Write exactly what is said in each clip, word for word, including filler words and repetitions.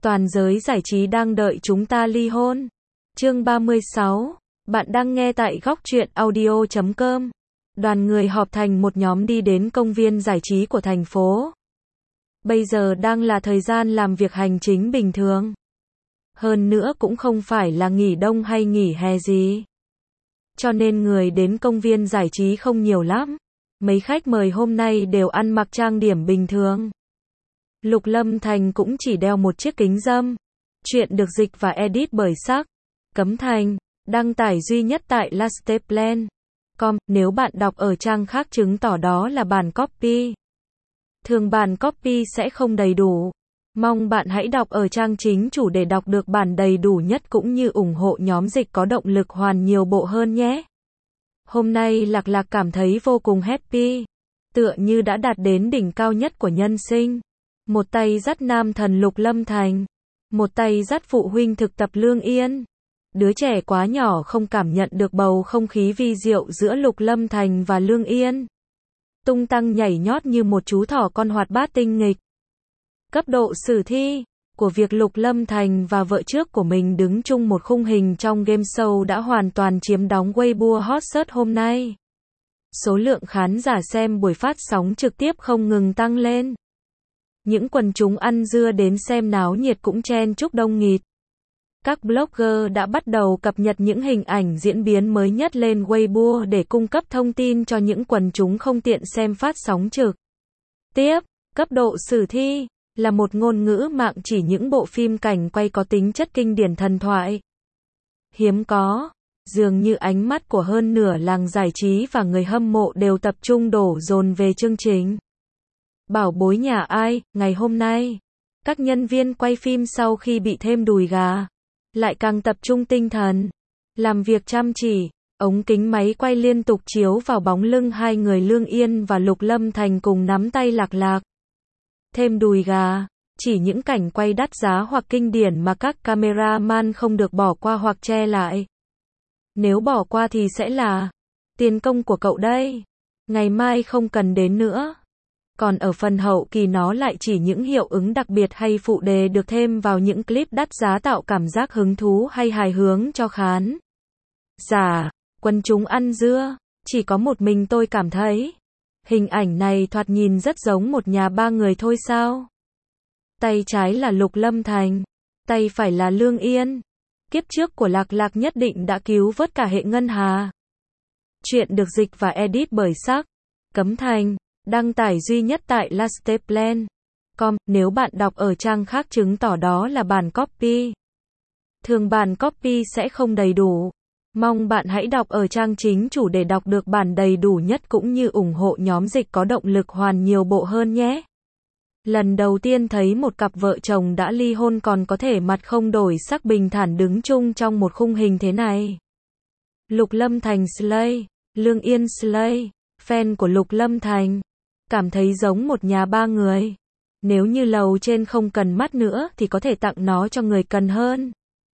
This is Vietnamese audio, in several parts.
Toàn giới giải trí đang đợi chúng ta ly hôn. Chương ba mươi sáu. Bạn đang nghe tại góc truyện audio chấm com. Đoàn người họp thành một nhóm đi đến công viên giải trí của thành phố. Bây giờ đang là thời gian làm việc hành chính bình thường. Hơn nữa cũng không phải là nghỉ đông hay nghỉ hè gì. Cho nên người đến công viên giải trí không nhiều lắm. Mấy khách mời hôm nay đều ăn mặc trang điểm bình thường. Lục Lâm Thành cũng chỉ đeo một chiếc kính râm. Chuyện được dịch và edit bởi Sắc Cấm Thành, đăng tải duy nhất tại lasteplan chấm com. Nếu bạn đọc ở trang khác chứng tỏ đó là bản copy. Thường bản copy sẽ không đầy đủ. Mong bạn hãy đọc ở trang chính chủ để đọc được bản đầy đủ nhất cũng như ủng hộ nhóm dịch có động lực hoàn nhiều bộ hơn nhé. Hôm nay Lạc Lạc cảm thấy vô cùng happy. Tựa như đã đạt đến đỉnh cao nhất của nhân sinh. Một tay dắt nam thần Lục Lâm Thành. Một tay dắt phụ huynh thực tập Lương Yên. Đứa trẻ quá nhỏ không cảm nhận được bầu không khí vi diệu giữa Lục Lâm Thành và Lương Yên. Tung tăng nhảy nhót như một chú thỏ con hoạt bát tinh nghịch. Cấp độ sử thi của việc Lục Lâm Thành và vợ trước của mình đứng chung một khung hình trong game show đã hoàn toàn chiếm đóng Weibo hot search hôm nay. Số lượng khán giả xem buổi phát sóng trực tiếp không ngừng tăng lên. Những quần chúng ăn dưa đến xem náo nhiệt cũng chen chúc đông nghịt. Các blogger đã bắt đầu cập nhật những hình ảnh diễn biến mới nhất lên Weibo để cung cấp thông tin cho những quần chúng không tiện xem phát sóng trực tiếp. Cấp độ sử thi là một ngôn ngữ mạng chỉ những bộ phim cảnh quay có tính chất kinh điển thần thoại. Hiếm có, dường như ánh mắt của hơn nửa làng giải trí và người hâm mộ đều tập trung đổ dồn về chương trình Bảo bối nhà ai, ngày hôm nay. Các nhân viên quay phim sau khi bị thêm đùi gà, lại càng tập trung tinh thần, làm việc chăm chỉ. Ống kính máy quay liên tục chiếu vào bóng lưng hai người Lương Yên và Lục Lâm Thành cùng nắm tay Lạc Lạc. Thêm đùi gà, chỉ những cảnh quay đắt giá hoặc kinh điển mà các cameraman không được bỏ qua hoặc che lại. Nếu bỏ qua thì sẽ là tiền công của cậu đây. Ngày mai không cần đến nữa. Còn ở phần hậu kỳ nó lại chỉ những hiệu ứng đặc biệt hay phụ đề được thêm vào những clip đắt giá tạo cảm giác hứng thú hay hài hước cho khán giả. Quần chúng ăn dưa, chỉ có một mình tôi cảm thấy hình ảnh này thoạt nhìn rất giống một nhà ba người thôi sao. Tay trái là Lục Lâm Thành, tay phải là Lương Yên. Kiếp trước của Lạc Lạc nhất định đã cứu vớt cả hệ ngân hà. Chuyện được dịch và edit bởi Sắc Cấm Thành, đăng tải duy nhất tại lasteplan chấm com. Nếu bạn đọc ở trang khác chứng tỏ đó là bản copy. Thường bản copy sẽ không đầy đủ. Mong bạn hãy đọc ở trang chính chủ để đọc được bản đầy đủ nhất cũng như ủng hộ nhóm dịch có động lực hoàn nhiều bộ hơn nhé. Lần đầu tiên thấy một cặp vợ chồng đã ly hôn còn có thể mặt không đổi sắc bình thản đứng chung trong một khung hình thế này. Lục Lâm Thành slay, Lương Yên slay. Fan của Lục Lâm Thành cảm thấy giống một nhà ba người. Nếu như lầu trên không cần mắt nữa thì có thể tặng nó cho người cần hơn.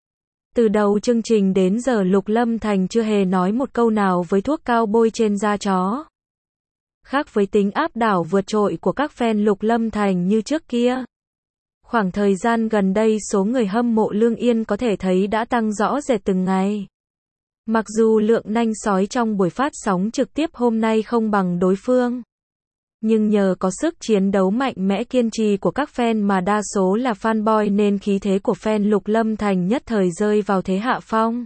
Từ đầu chương trình đến giờ Lục Lâm Thành chưa hề nói một câu nào với thuốc cao bôi trên da chó. Khác với tính áp đảo vượt trội của các fan Lục Lâm Thành như trước kia. Khoảng thời gian gần đây số người hâm mộ Lương Yên có thể thấy đã tăng rõ rệt từng ngày. Mặc dù lượng nanh sói trong buổi phát sóng trực tiếp hôm nay không bằng đối phương. Nhưng nhờ có sức chiến đấu mạnh mẽ kiên trì của các fan mà đa số là fanboy nên khí thế của fan Lục Lâm Thành nhất thời rơi vào thế hạ phong.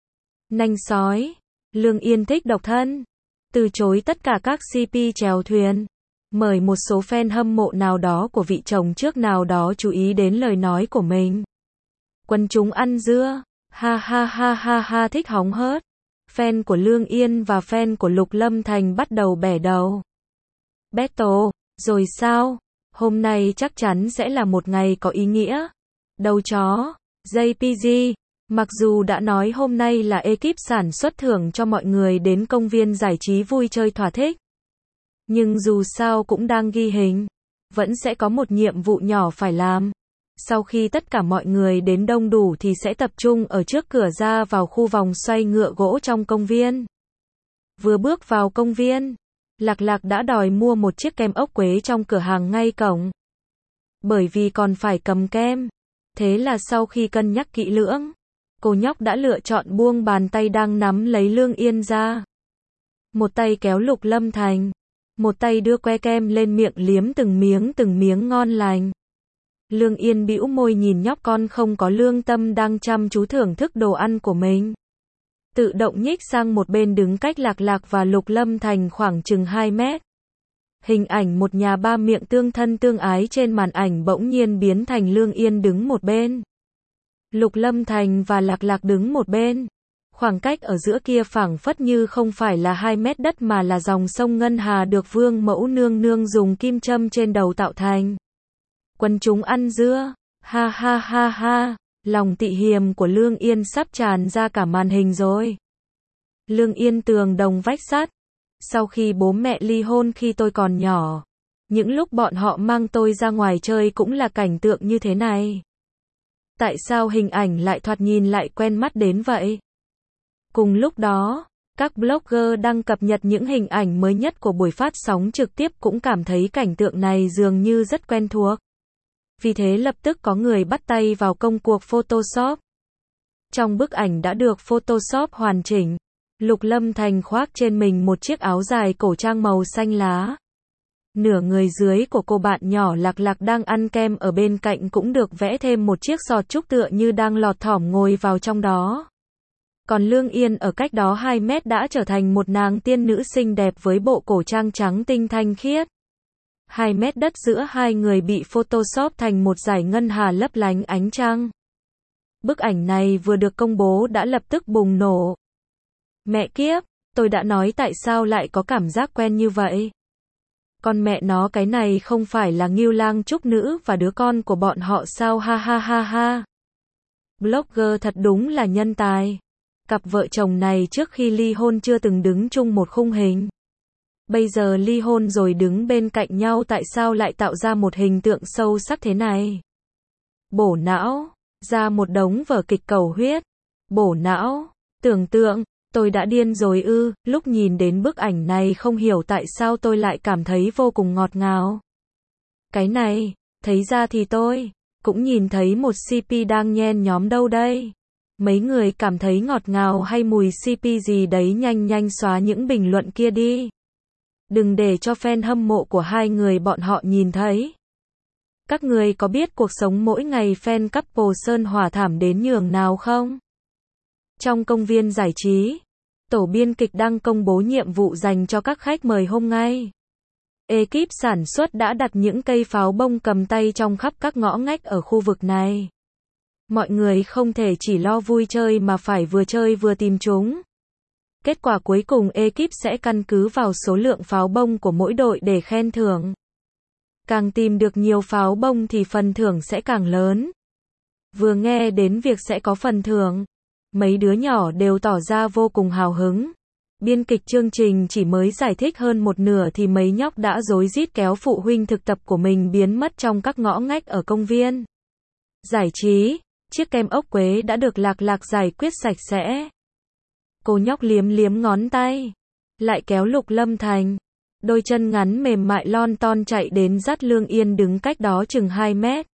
Nanh sói, Lương Yên thích độc thân, từ chối tất cả các xê pê chèo thuyền. Mời một số fan hâm mộ nào đó của vị chồng trước nào đó chú ý đến lời nói của mình. Quần chúng ăn dưa, ha ha ha ha ha thích hóng hớt. Fan của Lương Yên và fan của Lục Lâm Thành bắt đầu bẻ đầu. Battle, rồi sao? Hôm nay chắc chắn sẽ là một ngày có ý nghĩa. Đầu chó, jay pê giê, mặc dù đã nói hôm nay là ekip sản xuất thưởng cho mọi người đến công viên giải trí vui chơi thỏa thích. Nhưng dù sao cũng đang ghi hình. Vẫn sẽ có một nhiệm vụ nhỏ phải làm. Sau khi tất cả mọi người đến đông đủ thì sẽ tập trung ở trước cửa ra vào khu vòng xoay ngựa gỗ trong công viên. Vừa bước vào công viên, Lạc Lạc đã đòi mua một chiếc kem ốc quế trong cửa hàng ngay cổng. Bởi vì còn phải cầm kem. Thế là sau khi cân nhắc kỹ lưỡng, cô nhóc đã lựa chọn buông bàn tay đang nắm lấy Lương Yên ra. Một tay kéo Lục Lâm Thành, một tay đưa que kem lên miệng liếm từng miếng từng miếng ngon lành. Lương Yên bĩu môi nhìn nhóc con không có lương tâm đang chăm chú thưởng thức đồ ăn của mình. Tự động nhích sang một bên đứng cách Lạc Lạc và Lục Lâm Thành khoảng chừng hai mét. Hình ảnh một nhà ba miệng tương thân tương ái trên màn ảnh bỗng nhiên biến thành Lương Yên đứng một bên, Lục Lâm Thành và Lạc Lạc đứng một bên. Khoảng cách ở giữa kia phảng phất như không phải là hai mét đất mà là dòng sông Ngân Hà được Vương Mẫu nương nương dùng kim châm trên đầu tạo thành. Quần chúng ăn dưa, ha ha ha ha, lòng tị hiềm của Lương Yên sắp tràn ra cả màn hình rồi. Lương Yên tường đồng vách sắt. Sau khi bố mẹ ly hôn khi tôi còn nhỏ, những lúc bọn họ mang tôi ra ngoài chơi cũng là cảnh tượng như thế này. Tại sao hình ảnh lại thoạt nhìn lại quen mắt đến vậy? Cùng lúc đó, các blogger đang cập nhật những hình ảnh mới nhất của buổi phát sóng trực tiếp cũng cảm thấy cảnh tượng này dường như rất quen thuộc. Vì thế lập tức có người bắt tay vào công cuộc Photoshop. Trong bức ảnh đã được Photoshop hoàn chỉnh, Lục Lâm Thành khoác trên mình một chiếc áo dài cổ trang màu xanh lá. Nửa người dưới của cô bạn nhỏ Lạc Lạc đang ăn kem ở bên cạnh cũng được vẽ thêm một chiếc sọt trúc tựa như đang lọt thỏm ngồi vào trong đó. Còn Lương Yên ở cách đó hai mét đã trở thành một nàng tiên nữ xinh đẹp với bộ cổ trang trắng tinh thanh khiết. Hai mét đất giữa hai người bị Photoshop thành một dải ngân hà lấp lánh ánh trăng. Bức ảnh này vừa được công bố đã lập tức bùng nổ. Mẹ kiếp, tôi đã nói tại sao lại có cảm giác quen như vậy. Con mẹ nó cái này không phải là Ngưu Lang Trúc Nữ và đứa con của bọn họ sao ha ha ha ha. Blogger thật đúng là nhân tài. Cặp vợ chồng này trước khi ly hôn chưa từng đứng chung một khung hình. Bây giờ ly hôn rồi đứng bên cạnh nhau tại sao lại tạo ra một hình tượng sâu sắc thế này. Bổ não, ra một đống vở kịch cầu huyết. Bổ não, tưởng tượng, tôi đã điên rồi ư, lúc nhìn đến bức ảnh này không hiểu tại sao tôi lại cảm thấy vô cùng ngọt ngào. Cái này, thấy ra thì tôi cũng nhìn thấy một xê pê đang nhen nhóm đâu đây. Mấy người cảm thấy ngọt ngào hay mùi xê pê gì đấy nhanh nhanh xóa những bình luận kia đi. Đừng để cho fan hâm mộ của hai người bọn họ nhìn thấy. Các người có biết cuộc sống mỗi ngày fan couple sơn hỏa thảm đến nhường nào không? Trong công viên giải trí, tổ biên kịch đang công bố nhiệm vụ dành cho các khách mời hôm nay. Ekip sản xuất đã đặt những cây pháo bông cầm tay trong khắp các ngõ ngách ở khu vực này. Mọi người không thể chỉ lo vui chơi mà phải vừa chơi vừa tìm chúng. Kết quả cuối cùng ekip sẽ căn cứ vào số lượng pháo bông của mỗi đội để khen thưởng. Càng tìm được nhiều pháo bông thì phần thưởng sẽ càng lớn. Vừa nghe đến việc sẽ có phần thưởng, mấy đứa nhỏ đều tỏ ra vô cùng hào hứng. Biên kịch chương trình chỉ mới giải thích hơn một nửa thì mấy nhóc đã rối rít kéo phụ huynh thực tập của mình biến mất trong các ngõ ngách ở công viên giải trí. Chiếc kem ốc quế đã được Lạc Lạc giải quyết sạch sẽ. Cô nhóc liếm liếm ngón tay, lại kéo Lục Lâm Thành. Đôi chân ngắn mềm mại lon ton chạy đến dắt Lương Yên đứng cách đó chừng hai mét.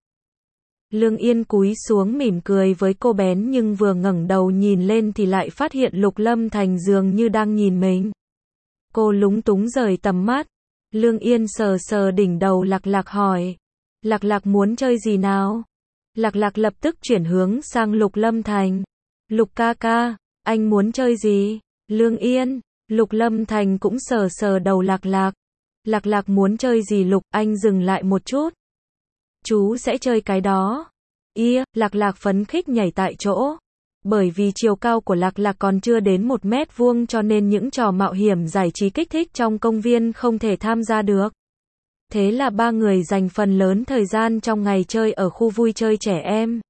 Lương Yên cúi xuống mỉm cười với cô bén nhưng vừa ngẩng đầu nhìn lên thì lại phát hiện Lục Lâm Thành dường như đang nhìn mình. Cô lúng túng rời tầm mắt. Lương Yên sờ sờ đỉnh đầu Lạc Lạc hỏi. Lạc Lạc muốn chơi gì nào? Lạc Lạc lập tức chuyển hướng sang Lục Lâm Thành. Lục ca ca, anh muốn chơi gì? Lương Yên, Lục Lâm Thành cũng sờ sờ đầu Lạc Lạc. Lạc Lạc muốn chơi gì Lục, anh dừng lại một chút. Chú sẽ chơi cái đó. Ia, Lạc Lạc phấn khích nhảy tại chỗ. Bởi vì chiều cao của Lạc Lạc còn chưa đến một mét vuông cho nên những trò mạo hiểm giải trí kích thích trong công viên không thể tham gia được. Thế là ba người dành phần lớn thời gian trong ngày chơi ở khu vui chơi trẻ em.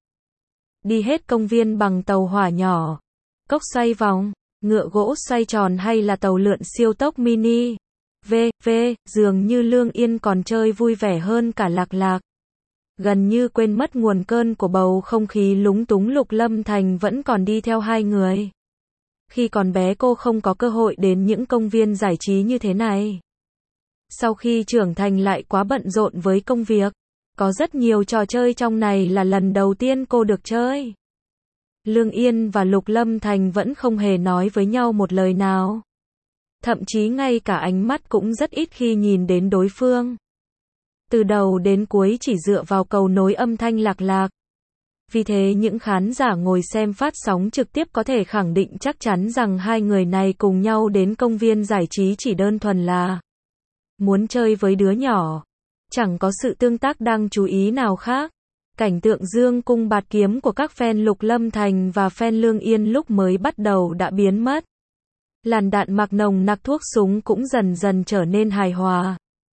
Đi hết công viên bằng tàu hỏa nhỏ, cốc xoay vòng, ngựa gỗ xoay tròn hay là tàu lượn siêu tốc mini. V, V, dường như Lương Yên còn chơi vui vẻ hơn cả Lạc Lạc. Gần như quên mất nguồn cơn của bầu không khí lúng túng Lục Lâm Thành vẫn còn đi theo hai người. Khi còn bé cô không có cơ hội đến những công viên giải trí như thế này. Sau khi trưởng thành lại quá bận rộn với công việc, Có rất nhiều trò chơi trong này là lần đầu tiên cô được chơi. Lương Yên và Lục Lâm Thành vẫn không hề nói với nhau một lời nào. Thậm chí ngay cả ánh mắt cũng rất ít khi nhìn đến đối phương. Từ đầu đến cuối chỉ dựa vào cầu nối âm thanh Lạc Lạc. Vì thế những khán giả ngồi xem phát sóng trực tiếp có thể khẳng định chắc chắn rằng hai người này cùng nhau đến công viên giải trí chỉ đơn thuần là muốn chơi với đứa nhỏ. Chẳng có sự tương tác đáng chú ý nào khác. Cảnh tượng dương cung bạt kiếm của các fan Lục Lâm Thành và fan Lương Yên lúc mới bắt đầu đã biến mất. Làn đạn mặc nồng nặc thuốc súng cũng dần dần trở nên hài hòa.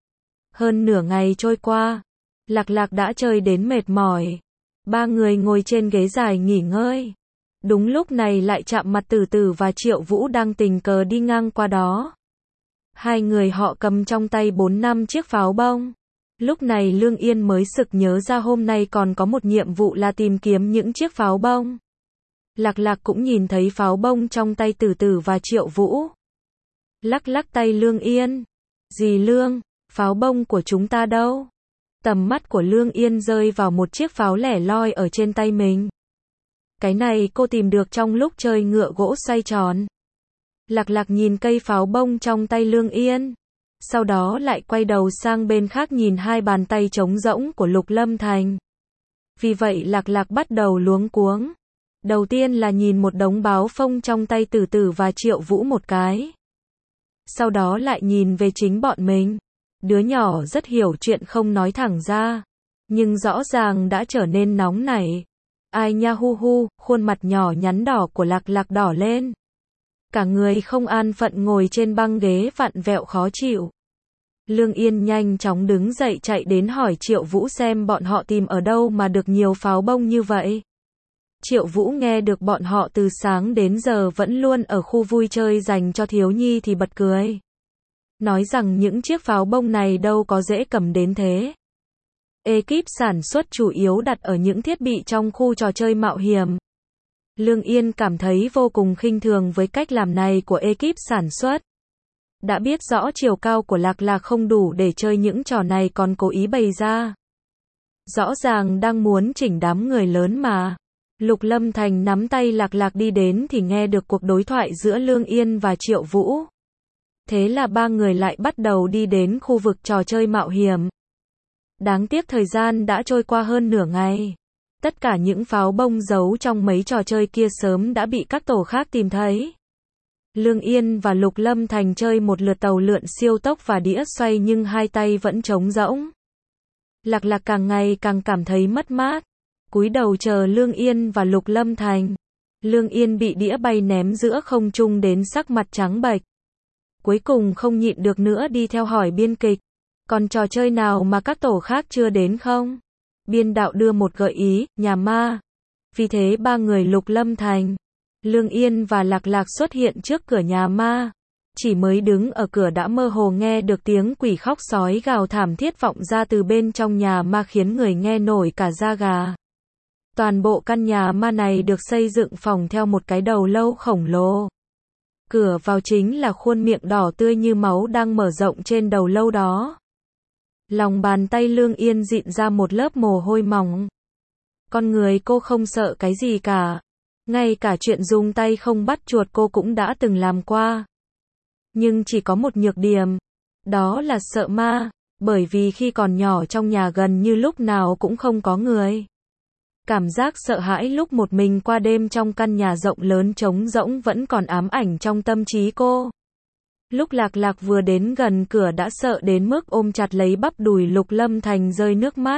Hơn nửa ngày trôi qua, Lạc Lạc đã chơi đến mệt mỏi. Ba người ngồi trên ghế dài nghỉ ngơi. Đúng lúc này lại chạm mặt Tử Tử và Triệu Vũ đang tình cờ đi ngang qua đó. Hai người họ cầm trong tay bốn năm chiếc pháo bông. Lúc này Lương Yên mới sực nhớ ra hôm nay còn có một nhiệm vụ là tìm kiếm những chiếc pháo bông. Lạc Lạc cũng nhìn thấy pháo bông trong tay Tử Tử và Triệu Vũ. Lắc lắc tay Lương Yên. Dì Lương, pháo bông của chúng ta đâu? Tầm mắt của Lương Yên rơi vào một chiếc pháo lẻ loi ở trên tay mình. Cái này cô tìm được trong lúc chơi ngựa gỗ xoay tròn. Lạc Lạc nhìn cây pháo bông trong tay Lương Yên. Sau đó lại quay đầu sang bên khác nhìn hai bàn tay trống rỗng của Lục Lâm Thành. Vì vậy Lạc Lạc bắt đầu luống cuống. Đầu tiên là nhìn một đống báo phông trong tay Tử Tử và Triệu Vũ một cái. Sau đó lại nhìn về chính bọn mình. Đứa nhỏ rất hiểu chuyện không nói thẳng ra. Nhưng rõ ràng đã trở nên nóng nảy. Ai nha hu hu, khuôn mặt nhỏ nhắn đỏ của Lạc Lạc đỏ lên. Cả người không an phận ngồi trên băng ghế vặn vẹo khó chịu. Lương Yên nhanh chóng đứng dậy chạy đến hỏi Triệu Vũ xem bọn họ tìm ở đâu mà được nhiều pháo bông như vậy. Triệu Vũ nghe được bọn họ từ sáng đến giờ vẫn luôn ở khu vui chơi dành cho thiếu nhi thì bật cười. Nói rằng những chiếc pháo bông này đâu có dễ cầm đến thế. Ekip sản xuất chủ yếu đặt ở những thiết bị trong khu trò chơi mạo hiểm. Lương Yên cảm thấy vô cùng khinh thường với cách làm này của ekip sản xuất. Đã biết rõ chiều cao của Lạc Lạc không đủ để chơi những trò này còn cố ý bày ra. Rõ ràng đang muốn chỉnh đám người lớn mà. Lục Lâm Thành nắm tay Lạc Lạc đi đến thì nghe được cuộc đối thoại giữa Lương Yên và Triệu Vũ. Thế là ba người lại bắt đầu đi đến khu vực trò chơi mạo hiểm. Đáng tiếc thời gian đã trôi qua hơn nửa ngày. Tất cả những pháo bông giấu trong mấy trò chơi kia sớm đã bị các tổ khác tìm thấy. Lương Yên và Lục Lâm Thành chơi một lượt tàu lượn siêu tốc và đĩa xoay nhưng hai tay vẫn trống rỗng. Lạc Lạc càng ngày càng cảm thấy mất mát. Cúi đầu chờ Lương Yên và Lục Lâm Thành. Lương Yên bị đĩa bay ném giữa không trung đến sắc mặt trắng bệch. Cuối cùng không nhịn được nữa đi theo hỏi biên kịch. Còn trò chơi nào mà các tổ khác chưa đến không? Biên đạo đưa một gợi ý, nhà ma. Vì thế ba người Lục Lâm Thành, Lương Yên và Lạc Lạc xuất hiện trước cửa nhà ma. Chỉ mới đứng ở cửa đã mơ hồ nghe được tiếng quỷ khóc sói gào thảm thiết vọng ra từ bên trong nhà ma khiến người nghe nổi cả da gà. Toàn bộ căn nhà ma này được xây dựng phỏng theo một cái đầu lâu khổng lồ. Cửa vào chính là khuôn miệng đỏ tươi như máu đang mở rộng trên đầu lâu đó. Lòng bàn tay Lương Yên dịn ra một lớp mồ hôi mỏng. Con người cô không sợ cái gì cả. Ngay cả chuyện dùng tay không bắt chuột cô cũng đã từng làm qua. Nhưng chỉ có một nhược điểm. Đó là sợ ma. Bởi vì khi còn nhỏ trong nhà gần như lúc nào cũng không có người. Cảm giác sợ hãi lúc một mình qua đêm trong căn nhà rộng lớn trống rỗng vẫn còn ám ảnh trong tâm trí cô. Lúc Lạc Lạc vừa đến gần cửa đã sợ đến mức ôm chặt lấy bắp đùi Lục Lâm Thành rơi nước mắt.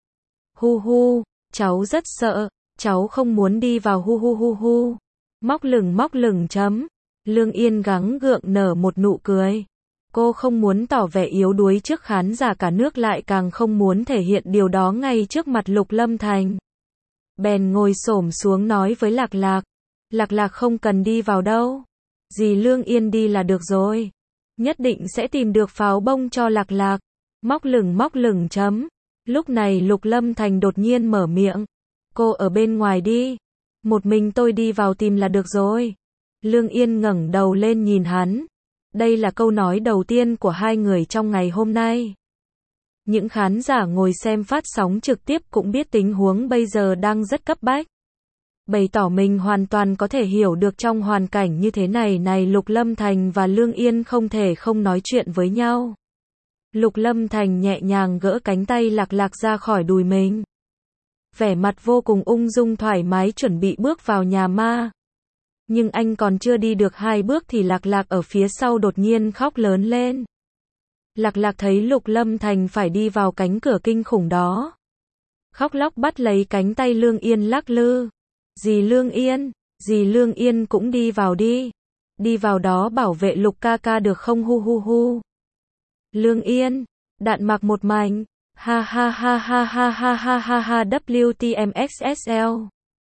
Hu hu, cháu rất sợ, cháu không muốn đi vào hu hu hu hu. Móc lửng móc lửng chấm. Lương Yên gắng gượng nở một nụ cười. Cô không muốn tỏ vẻ yếu đuối trước khán giả cả nước lại càng không muốn thể hiện điều đó ngay trước mặt Lục Lâm Thành. Bèn ngồi xổm xuống nói với Lạc Lạc. Lạc Lạc không cần đi vào đâu. Dì Lương Yên đi là được rồi. Nhất định sẽ tìm được pháo bông cho Lạc Lạc. Móc lửng móc lửng chấm. Lúc này Lục Lâm Thành đột nhiên mở miệng. Cô ở bên ngoài đi. Một mình tôi đi vào tìm là được rồi. Lương Yên ngẩng đầu lên nhìn hắn. Đây là câu nói đầu tiên của hai người trong ngày hôm nay. Những khán giả ngồi xem phát sóng trực tiếp cũng biết tình huống bây giờ đang rất cấp bách. Bày tỏ mình hoàn toàn có thể hiểu được trong hoàn cảnh như thế này này Lục Lâm Thành và Lương Yên không thể không nói chuyện với nhau. Lục Lâm Thành nhẹ nhàng gỡ cánh tay Lạc Lạc ra khỏi đùi mình. Vẻ mặt vô cùng ung dung thoải mái chuẩn bị bước vào nhà ma. Nhưng anh còn chưa đi được hai bước thì Lạc Lạc ở phía sau đột nhiên khóc lớn lên. Lạc Lạc thấy Lục Lâm Thành phải đi vào cánh cửa kinh khủng đó. Khóc lóc bắt lấy cánh tay Lương Yên lắc lư. Dì Lương Yên, dì Lương Yên cũng đi vào đi. Đi vào đó bảo vệ Lục ca ca được không hu hu hu. Lương Yên, đạn mặc một mảnh. Ha ha ha ha ha ha ha ha ha W T M X S L.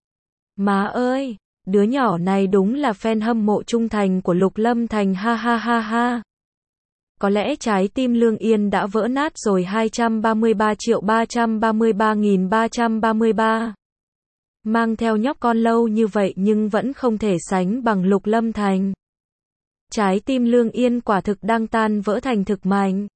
Má ơi, đứa nhỏ này đúng là fan hâm mộ trung thành của Lục Lâm Thành ha ha ha ha. Có lẽ trái tim Lương Yên đã vỡ nát rồi hai trăm ba mươi ba triệu ba trăm ba mươi ba nghìn ba trăm ba mươi ba. Mang theo nhóc con lâu như vậy nhưng vẫn không thể sánh bằng Lục Lâm Thành. Trái tim Lương Yên quả thực đang tan vỡ thành thực mảnh.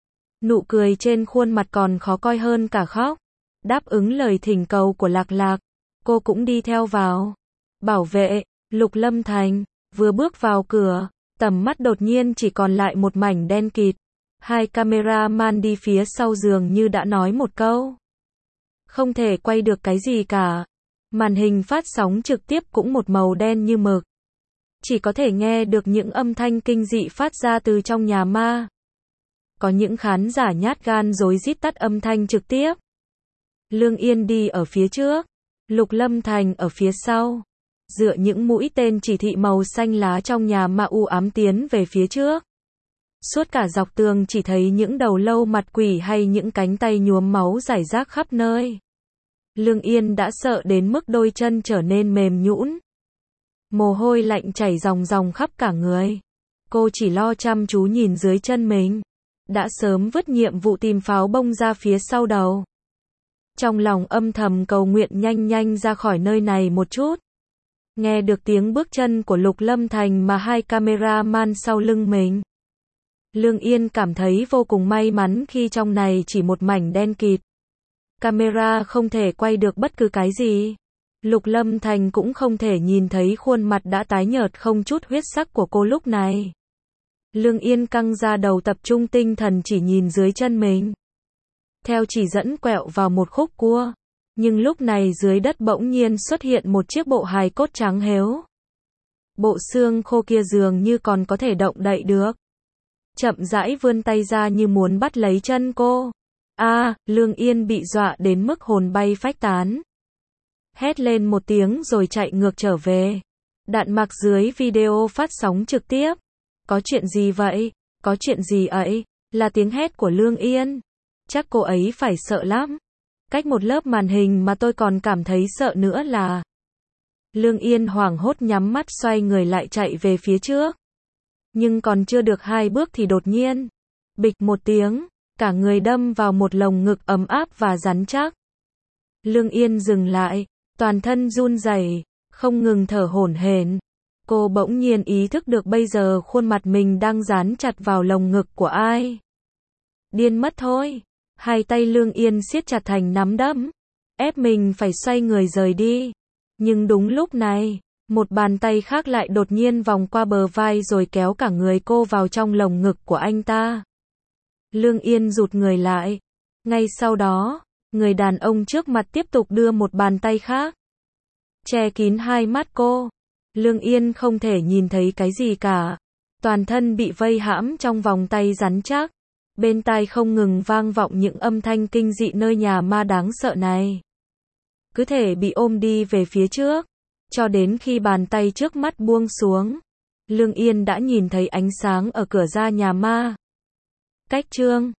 Nụ cười trên khuôn mặt còn khó coi hơn cả khóc. Đáp ứng lời thỉnh cầu của Lạc Lạc, cô cũng đi theo vào. Bảo vệ, Lục Lâm Thành, vừa bước vào cửa, tầm mắt đột nhiên chỉ còn lại một mảnh đen kịt. Hai cameraman đi phía sau giường như đã nói một câu. Không thể quay được cái gì cả. Màn hình phát sóng trực tiếp cũng một màu đen như mực. Chỉ có thể nghe được những âm thanh kinh dị phát ra từ trong nhà ma. Có những khán giả nhát gan rối rít tắt âm thanh trực tiếp. Lương Yên đi ở phía trước, Lục Lâm Thành ở phía sau. Dựa những mũi tên chỉ thị màu xanh lá trong nhà ma u ám tiến về phía trước. Suốt cả dọc tường chỉ thấy những đầu lâu mặt quỷ hay những cánh tay nhuốm máu rải rác khắp nơi. Lương Yên đã sợ đến mức đôi chân trở nên mềm nhũn. Mồ hôi lạnh chảy ròng ròng khắp cả người. Cô chỉ lo chăm chú nhìn dưới chân mình. Đã sớm vứt nhiệm vụ tìm pháo bông ra phía sau đầu. Trong lòng âm thầm cầu nguyện nhanh nhanh ra khỏi nơi này một chút. Nghe được tiếng bước chân của Lục Lâm Thành mà hai cameraman sau lưng mình. Lương Yên cảm thấy vô cùng may mắn khi trong này chỉ một mảnh đen kịt. Camera không thể quay được bất cứ cái gì. Lục Lâm Thành cũng không thể nhìn thấy khuôn mặt đã tái nhợt không chút huyết sắc của cô lúc này. Lương Yên căng ra đầu tập trung tinh thần chỉ nhìn dưới chân mình. Theo chỉ dẫn quẹo vào một khúc cua. Nhưng lúc này dưới đất bỗng nhiên xuất hiện một chiếc bộ hài cốt trắng héo. Bộ xương khô kia dường như còn có thể động đậy được. Chậm rãi vươn tay ra như muốn bắt lấy chân cô. A, à, Lương Yên bị dọa đến mức hồn bay phách tán. Hét lên một tiếng rồi chạy ngược trở về. Đạn mặc dưới video phát sóng trực tiếp. Có chuyện gì vậy? Có chuyện gì ấy? Là tiếng hét của Lương Yên. Chắc cô ấy phải sợ lắm. Cách một lớp màn hình mà tôi còn cảm thấy sợ nữa là. Lương Yên hoảng hốt nhắm mắt xoay người lại chạy về phía trước. Nhưng còn chưa được hai bước thì đột nhiên. Bịch một tiếng, cả người đâm vào một lồng ngực ấm áp và rắn chắc. Lương Yên dừng lại, toàn thân run rẩy, không ngừng thở hổn hển. Cô bỗng nhiên ý thức được bây giờ khuôn mặt mình đang dán chặt vào lồng ngực của ai. Điên mất thôi. Hai tay Lương Yên siết chặt thành nắm đấm, ép mình phải xoay người rời đi. Nhưng đúng lúc này, một bàn tay khác lại đột nhiên vòng qua bờ vai rồi kéo cả người cô vào trong lồng ngực của anh ta. Lương Yên rụt người lại. Ngay sau đó, người đàn ông trước mặt tiếp tục đưa một bàn tay khác. Che kín hai mắt cô. Lương Yên không thể nhìn thấy cái gì cả. Toàn thân bị vây hãm trong vòng tay rắn chắc. Bên tai không ngừng vang vọng những âm thanh kinh dị nơi nhà ma đáng sợ này. Cứ thể bị ôm đi về phía trước. Cho đến khi bàn tay trước mắt buông xuống. Lương Yên đã nhìn thấy ánh sáng ở cửa ra nhà ma. Cách chương